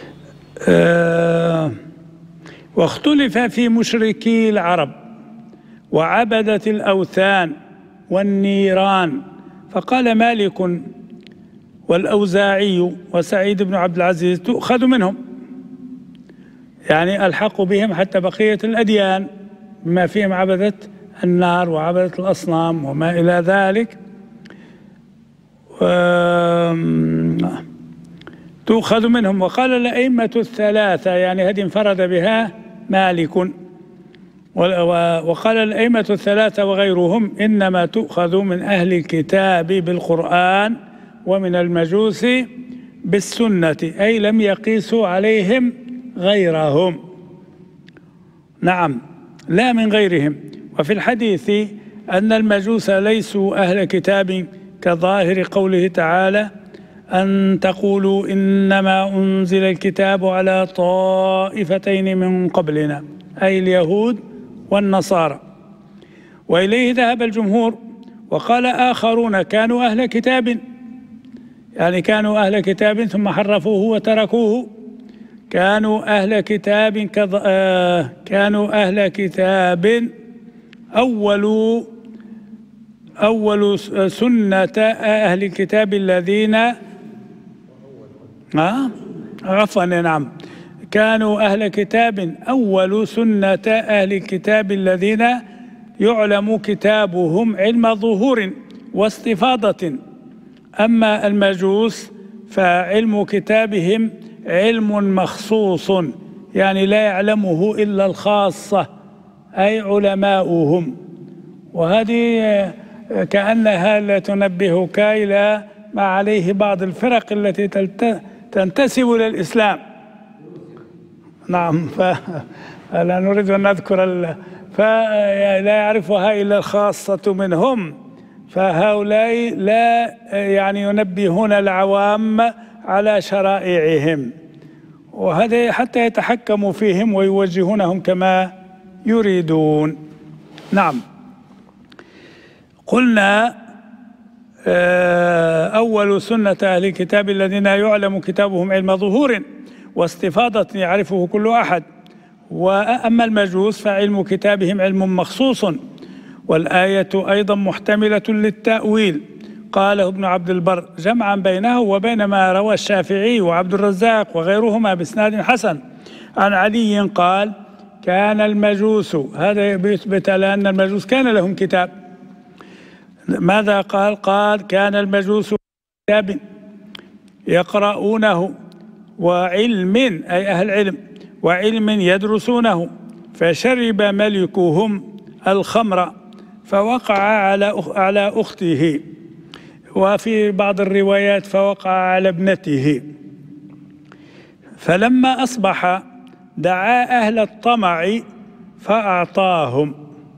واختلف في مشركي العرب وعبدة الأوثان والنيران، فقال مالك والأوزاعي وسعيد بن عبد العزيز تؤخذ منهم، يعني الحق بهم حتى بقية الأديان بما فيهم عبدة النار وعبدة الأصنام وما إلى ذلك، تؤخذ منهم. وقال الأئمة الثلاثة، يعني هذه انفرد بها مالك، وقال الأئمة الثلاثة وغيرهم إنما تؤخذ من أهل الكتاب بالقرآن ومن المجوس بالسنة، أي لم يقيسوا عليهم غيرهم، نعم لا من غيرهم. وفي الحديث أن المجوس ليسوا أهل كتاب كظاهر قوله تعالى أن تقولوا إنما أنزل الكتاب على طائفتين من قبلنا، أي اليهود والنصارى. وإليه ذهب الجمهور. وقال آخرون كانوا أهل كتاب، يعني كانوا أهل كتاب ثم حرفوه وتركوه، كانوا أهل كتاب كانوا أهل كتاب أول سنة أهل الكتاب الذين عفوا نعم، كانوا أهل كتاب أول سنة أهل الكتاب الذين يعلم كتابهم علم ظهور واستفاضة. أما المجوس فعلم كتابهم علم مخصوص، يعني لا يعلمه إلا الخاصة، أي علماؤهم. وهذه كأنها لا تنبهك إلى ما عليه بعض الفرق التي تنتسب للإسلام. نعم، فلا نريد أن نذكر فلا يعرفها إلا الخاصة منهم، فهؤلاء لا يعني ينبهون العوام على شرائعهم، وهذا حتى يتحكموا فيهم ويوجهونهم كما يريدون. نعم، قلنا أول سنة أهل الكتاب الذين يعلم كتابهم علم ظهور واستفاضة يعرفه كل أحد. وأما المجوس فعلم كتابهم علم مخصوص، والآية أيضا محتملة للتأويل، قاله ابن عبد البر جمعا بينه وبين ما روى الشافعي وعبد الرزاق وغيرهما بإسناد حسن عن علي قال كان المجوس، هذا يثبت على أن المجوس كان لهم كتاب. ماذا قال؟ قال كان المجوس كتاب يقرؤونه وعلم، أي أهل علم، وعلم يدرسونه، فشرب ملكهم الخمر فوقع على أخته، وفي بعض الروايات فوقع على ابنته، فلما أصبح دعا أهل الطمع فأعطاهم.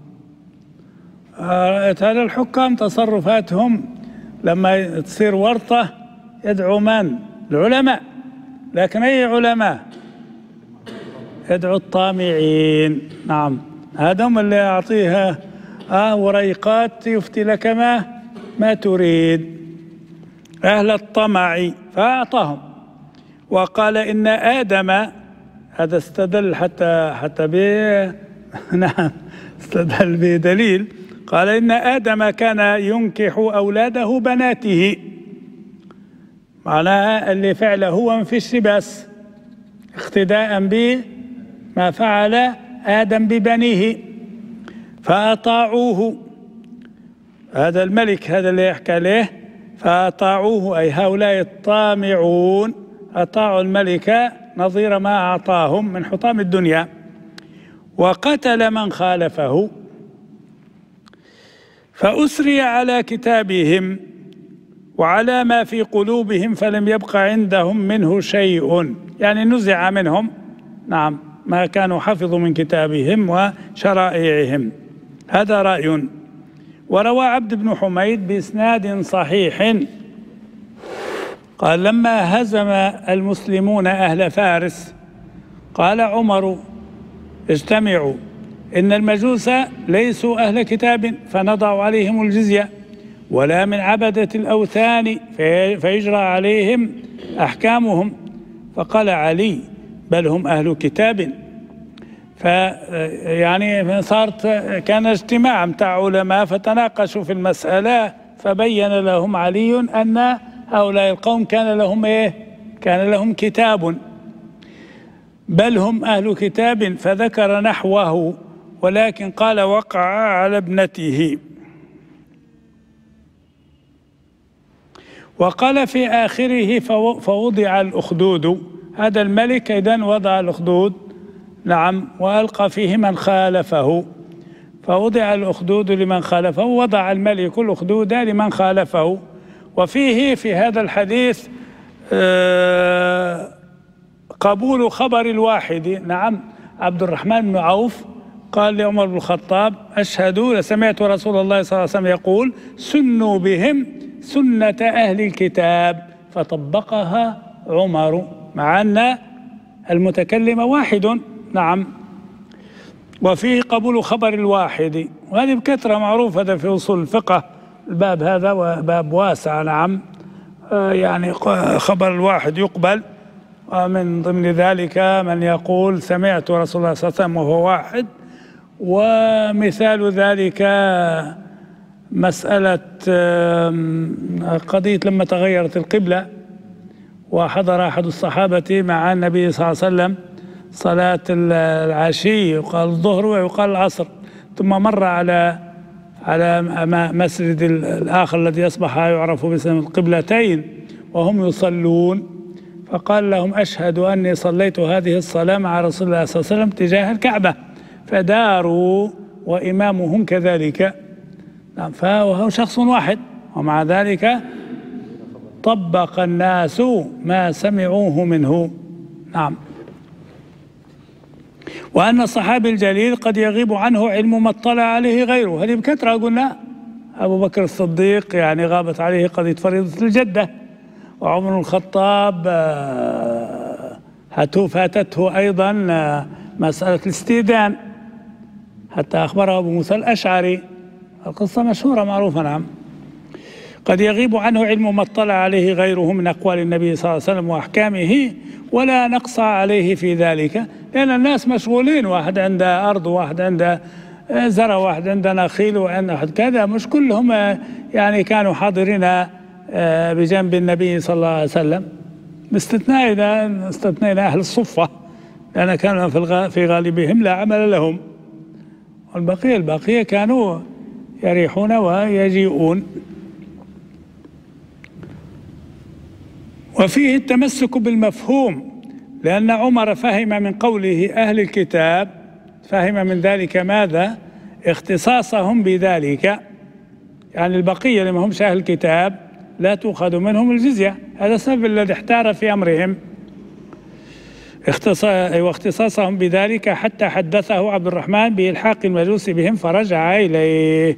هذا الحكام تصرفاتهم لما تصير ورطة يدعو من؟ العلماء، لكن أي علماء؟ يدعو الطامعين. نعم، هذا هم اللي يعطيها وريقات يفتي لك ما تريد، أهل الطمع فأعطاهم. وقال إن آدم، هذا استدل حتى نعم استدل بدليل، قال إن آدم كان ينكح أولاده بناته، معناها اللي فعله هو ما فيش بس اقتداء بما فعل آدم ببنيه، فأطاعوه هذا الملك هذا اللي يحكى عليه، فأطاعوه أي هؤلاء الطامعون أطاعوا الملك نظير ما أعطاهم من حطام الدنيا، وقتل من خالفه، فأسري على كتابهم وعلى ما في قلوبهم فلم يبق عندهم منه شيء، يعني نزع منهم نعم ما كانوا حفظوا من كتابهم وشرائعهم. هذا رأي. وروى عبد بن حميد بإسناد صحيح قال لما هزم المسلمون أهل فارس قال عمر اجتمعوا إن المجوس ليسوا أهل كتاب فنضع عليهم الجزية ولا من عبدة الأوثان فيجرى عليهم أحكامهم. فقال علي بل هم أهل كتاب. يعني صارت كان اجتماع متاع علماء فتناقشوا في المسألة، فبين لهم علي أن هؤلاء القوم كان لهم كان لهم كتاب، بل هم أهل كتاب، فذكر نحوه ولكن قال وقع على ابنته. وقال في آخره فوضع الأخدود، هذا الملك إذن وضع الأخدود نعم وألقى فيه من خالفه، فوضع الأخدود لمن خالفه، وضع الملك الأخدود لمن خالفه. وفيه في هذا الحديث قبول خبر الواحد. نعم عبد الرحمن بن عوف قال لعمر بن الخطاب أشهد سمعت رسول الله صلى الله عليه وسلم يقول سنوا بهم سنة أهل الكتاب، فطبقها عمر مع أن المتكلم واحد. نعم. وفيه قبول خبر الواحد، وهذه بكثرة معروفة في أصول الفقه، الباب هذا وباب واسع. نعم يعني خبر الواحد يقبل، ومن ضمن ذلك من يقول سمعت رسول الله صلى الله عليه وسلم وهو واحد. ومثال ذلك مسألة قضية لما تغيرت القبلة وحضر أحد الصحابة مع النبي صلى الله عليه وسلم صلاة العشي، يقال الظهر ويقال العصر، ثم مر على مسجد الآخر الذي أصبح يعرف باسم القبلتين وهم يصلون، فقال لهم أشهد أني صليت هذه الصلاة مع رسول الله صلى الله عليه وسلم تجاه الكعبة، فداروا وإمامهم كذلك. نعم فهو شخص واحد، ومع ذلك طبق الناس ما سمعوه منه. نعم. وأن الصحابي الجليل قد يغيب عنه علم ما اطلع عليه غيره، هذه بكثرة قلنا. أبو بكر الصديق يعني غابت عليه قضية فريضة الجدة، وعمر الخطاب فاتته أيضا مسألة الاستئذان حتى أخبره أبو موسى الأشعري، القصة مشهورة معروفة. نعم. قد يغيب عنه علم ما اطلع عليه غيره من أقوال النبي صلى الله عليه وسلم وأحكامه ولا نقص عليه في ذلك، لأن الناس مشغولين، واحد عنده أرض وواحد عنده زرع وواحد عنده نخيل وعنده كذا، مش كلهم يعني كانوا حاضرين بجنب النبي صلى الله عليه وسلم، باستثناء إذا استثنينا أهل الصفة لأن كانوا في غالبهم لا عمل لهم، والبقية كانوا يريحون ويجيئون. وفيه التمسك بالمفهوم، لأن عمر فهم من قوله أهل الكتاب، فهم من ذلك ماذا؟ اختصاصهم بذلك، يعني البقية اللي ما همش أهل الكتاب لا تؤخذ منهم الجزية، هذا السبب الذي احتار في أمرهم، واختصاصهم بذلك حتى حدثه عبد الرحمن بإلحاق المجوس بهم فرجع إليه.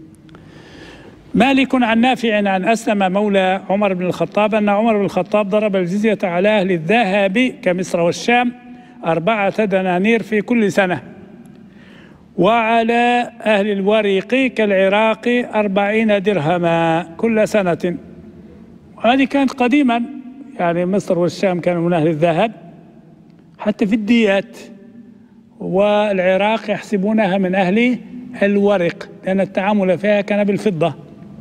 مالك عن نافع عن أسلم مولى عمر بن الخطاب أن عمر بن الخطاب ضرب الجزية على أهل الذهب كمصر والشام 4 دنانير في كل سنة، وعلى أهل الورق كالعراق 40 درهما كل سنة. وهذه كانت قديما، يعني مصر والشام كانوا من أهل الذهب حتى في الديات، والعراق يحسبونها من أهل الورق لأن التعامل فيها كان بالفضة.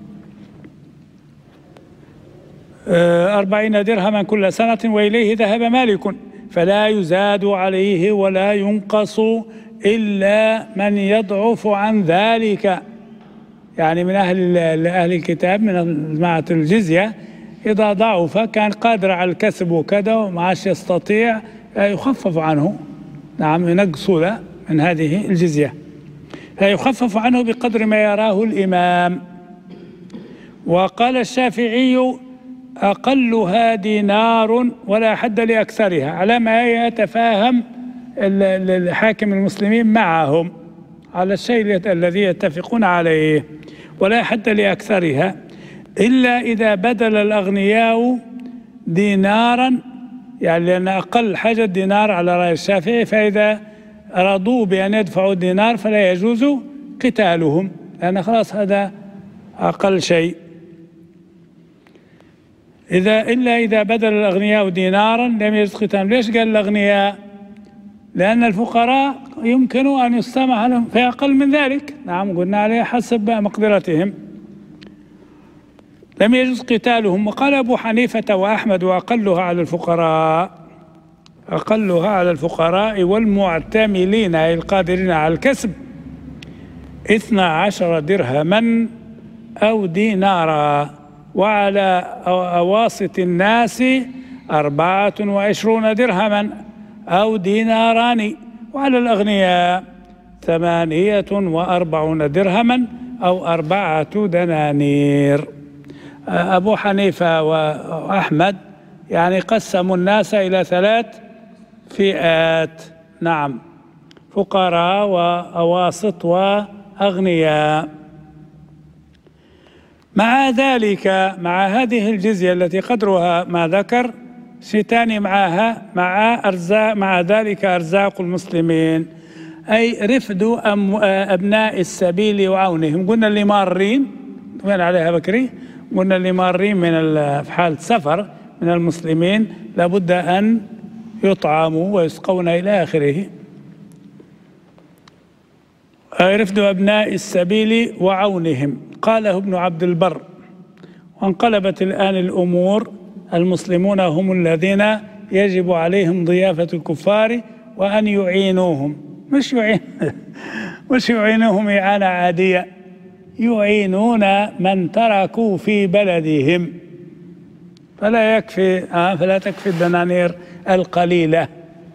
40 درهما كل سنة، وإليه ذهب مالك فلا يزاد عليه ولا ينقص إلا من يضعف عن ذلك، يعني من أهل الكتاب من جماعة الجزية إذا ضعف كان قادر على الكسب وكذا وما عادش يستطيع يخفف عنه، نعم، ينقصوا له من هذه الجزية، فيخفف عنه بقدر ما يراه الإمام. وقال الشافعي أقلها دينار ولا حد لأكثرها، على ما يتفاهم الحاكم المسلمين معهم على الشيء الذي يتفقون عليه، ولا حد لأكثرها إلا إذا بدل الأغنياء دينارا، يعني لأن أقل حاجة دينار على رأي الشافعي، فإذا رضوا بأن يدفعوا دينار فلا يجوز قتالهم، لأن خلاص هذا أقل شيء. إلا إذا بدل الأغنياء دينارا لم يجوز قتالهم. ليش قال الأغنياء؟ لأن الفقراء يمكن أن يستمع لهم في أقل من ذلك، نعم، قلنا عليه حسب مقدرتهم، لم يجوز قتالهم. وقال أبو حنيفة وأحمد وأقلها على الفقراء، أقلها على الفقراء والمعتملين أي القادرين على الكسب 12 درهما أو دينارا، وعلى أواسط الناس 24 درهما أو ديناران، وعلى الأغنياء 48 درهما أو 4 دنانير. أبو حنيفة وأحمد يعني قسموا الناس إلى 3 فئات، نعم، فقراء وأواسط وأغنياء. مع ذلك مع هذه الجزية التي قدرها ما ذكر شيتان معها مع ذلك أرزاق المسلمين، أي رفد أبناء السبيل وعونهم. قلنا اللي مارين، وين عليها بكري، قلنا اللي مارين في حال سفر من المسلمين لابد أن يطعموا ويسقون إلى آخره. رفد أبناء السبيل وعونهم، قاله ابن عبد البر. وانقلبت الآن الأمور، المسلمون هم الذين يجب عليهم ضيافة الكفار وأن يعينوهم، مش يعينوهم إعانة عادية، يعينون من تركوا في بلدهم، فلا تكفي الدنانير القليلة.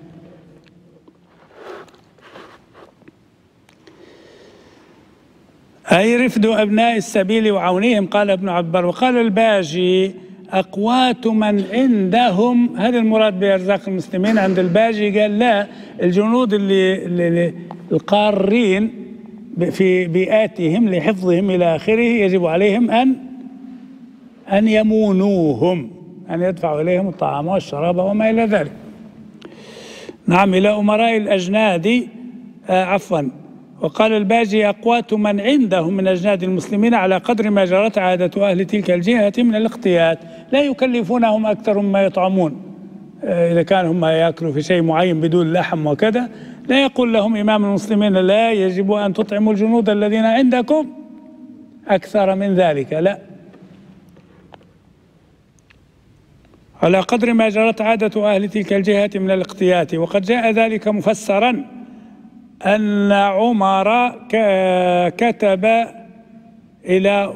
أي رفد أبناء السبيل وعونهم، قال ابن عبد البر. وقال الباجي أقوات من عندهم، هذا المراد بأرزاق المسلمين عند الباجي. قال لا، الجنود اللي القارين في بيئاتهم لحفظهم إلى آخره يجب عليهم أن يمونوهم، أن يدفعوا إليهم الطعام والشراب وما إلى ذلك. نعم، إلى أمراء الأجناد وقال الباجي أقوات من عندهم من أجناد المسلمين على قدر ما جرت عادة أهل تلك الجهة من الاقتيات، لا يكلفونهم أكثر مما يطعمون. إذا كان هم يأكلوا في شيء معين بدون لحم وكذا، لا يقول لهم إمام المسلمين لا يجب أن تطعموا الجنود الذين عندكم أكثر من ذلك، لا، على قدر ما جرت عادة أهل تلك الجهة من الاقتيات. وقد جاء ذلك مفسرا أن عمر كتب إلى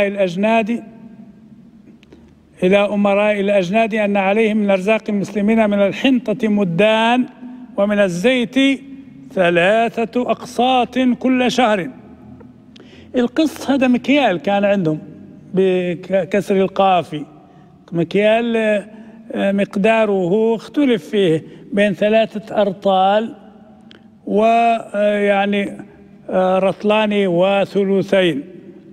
أمراء الأجناد أن عليهم من أرزاق المسلمين من الحنطة مدان ومن الزيت 3 أقساط كل شهر. القسط هذا مكيال كان عندهم بكسر القاف، مكيال مقداره اختلف فيه بين 3 أرطال ويعني رطلان وثلثين،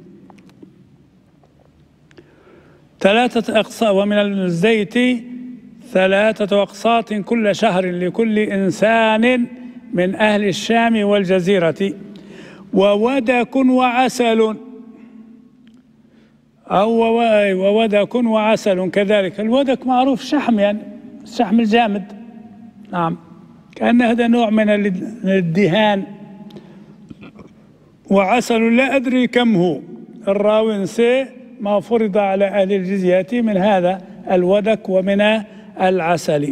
3 أقساط. ومن الزيت 3 أقساط كل شهر لكل إنسان من أهل الشام والجزيرة. وودك وعسل، وودك وعسل كذلك. الودك معروف شحم، يعني الشحم الجامد، نعم، كأن هذا نوع من الدهان. وعسل لا أدري كم هو، الراوي نسي ما فرض على أهل الجزية من هذا الودك ومن العسل.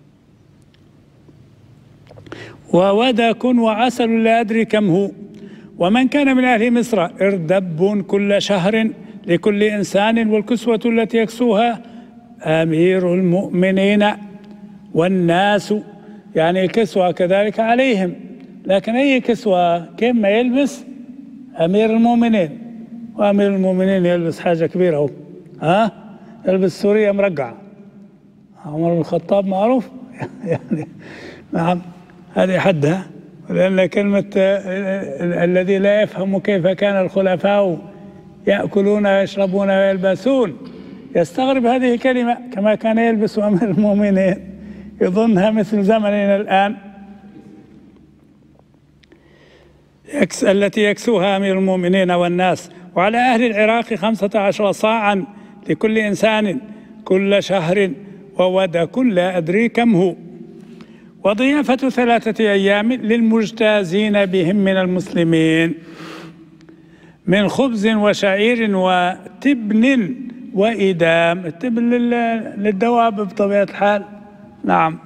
وودك وعسل لا أدري كم هو. ومن كان من أهل مصر اردب كل شهر لكل إنسان، والكسوة التي يكسوها أمير المؤمنين والناس، يعني كسوة كذلك عليهم، لكن أي كسوة كيف ما يلبس أمير المؤمنين، وأمير المؤمنين يلبس حاجة كبيرة هو يلبس سورية مرقعة. عمر بن الخطاب معروف يعني نعم هذه حدها، لأن كلمة الذي لا يفهم كيف كان الخلفاء يأكلون ويشربون ويلبسون يستغرب هذه الكلمة، كما كان يلبس أمير المؤمنين يظنها مثل زمننا الآن. التي يكسوها أمير المؤمنين والناس. وعلى أهل العراق 15 صاعا لكل إنسان كل شهر، وودك لا أدري كم هو. وضيافة 3 أيام للمجتازين بهم من المسلمين من خبز وشعير وتبن وإدام. التبن للدواب بطبيعة الحال نعم.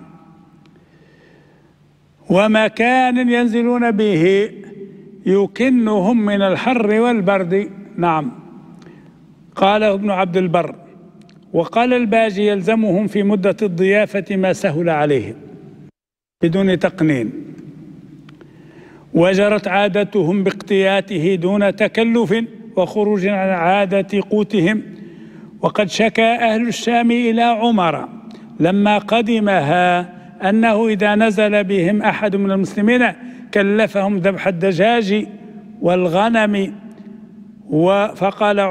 ومكان ينزلون به يكنهم من الحر والبرد نعم. قاله ابن عبد البر. وقال الباجي يلزمهم في مدة الضيافة ما سهل عليهم بدون تقنين، وجرت عادتهم باقتياته دون تكلف وخروج عن عادة قوتهم. وقد شكى أهل الشام إلى عمر لما قدمها أنه إذا نزل بهم أحد من المسلمين كلفهم ذبح الدجاج والغنم. فقال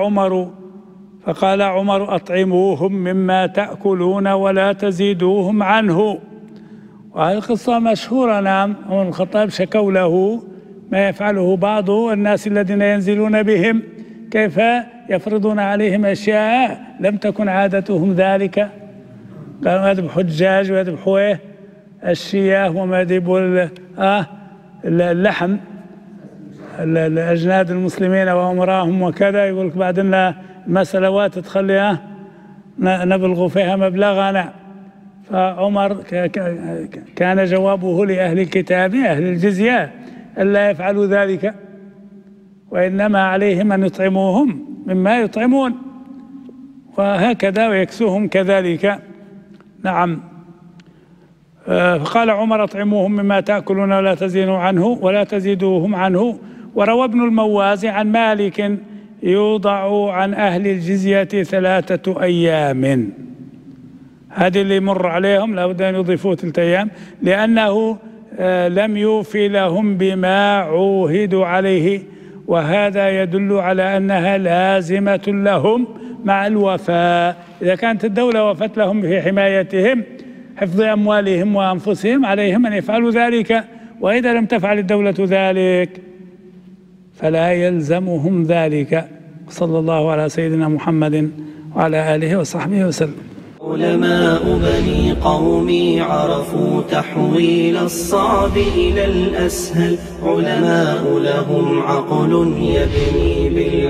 عمر أطعموهم مما تأكلون ولا تزيدوهم عنه. وهذه القصة مشهورة نعم. عمر بن الخطاب شكوا له ما يفعله بعض الناس الذين ينزلون بهم، كيف يفرضون عليهم أشياء لم تكن عادتهم ذلك. قالوا يذبحوا الدجاج ويذبحوا الشياه وما يذبحوا اللحم الأجناد المسلمين وأمراهم وكذا. يقول لك بعدين المسألة تخليها نبلغ فيها مبلغنا. فعمر كان جوابه لأهل الكتاب أهل الجزية ألا يفعلوا ذلك، وإنما عليهم أن يطعموهم مما يطعمون، وهكذا ويكسوهم كذلك نعم. فقال عمر أطعموهم مما تأكلون ولا تزيدوهم عنه. وروى ابن الموازي عن مالك يوضع عن أهل الجزية 3 أيام. هذه اللي يمر عليهم لابد أن يضيفوا 3 أيام، لأنه لم يوفي لهم بما عوهدوا عليه، وهذا يدل على أنها لازمة لهم مع الوفاء. إذا كانت الدولة وفت لهم في حمايتهم حفظ أموالهم وأنفسهم عليهم أن يفعلوا ذلك، وإذا لم تفعل الدولة ذلك فلا يلزمهم ذلك. صلى الله على سيدنا محمد وعلى آله وصحبه وسلم. علماء بني قومي عرفوا تحويل الصعب إلى الأسهل، علماء لهم عقل يبني بالعلم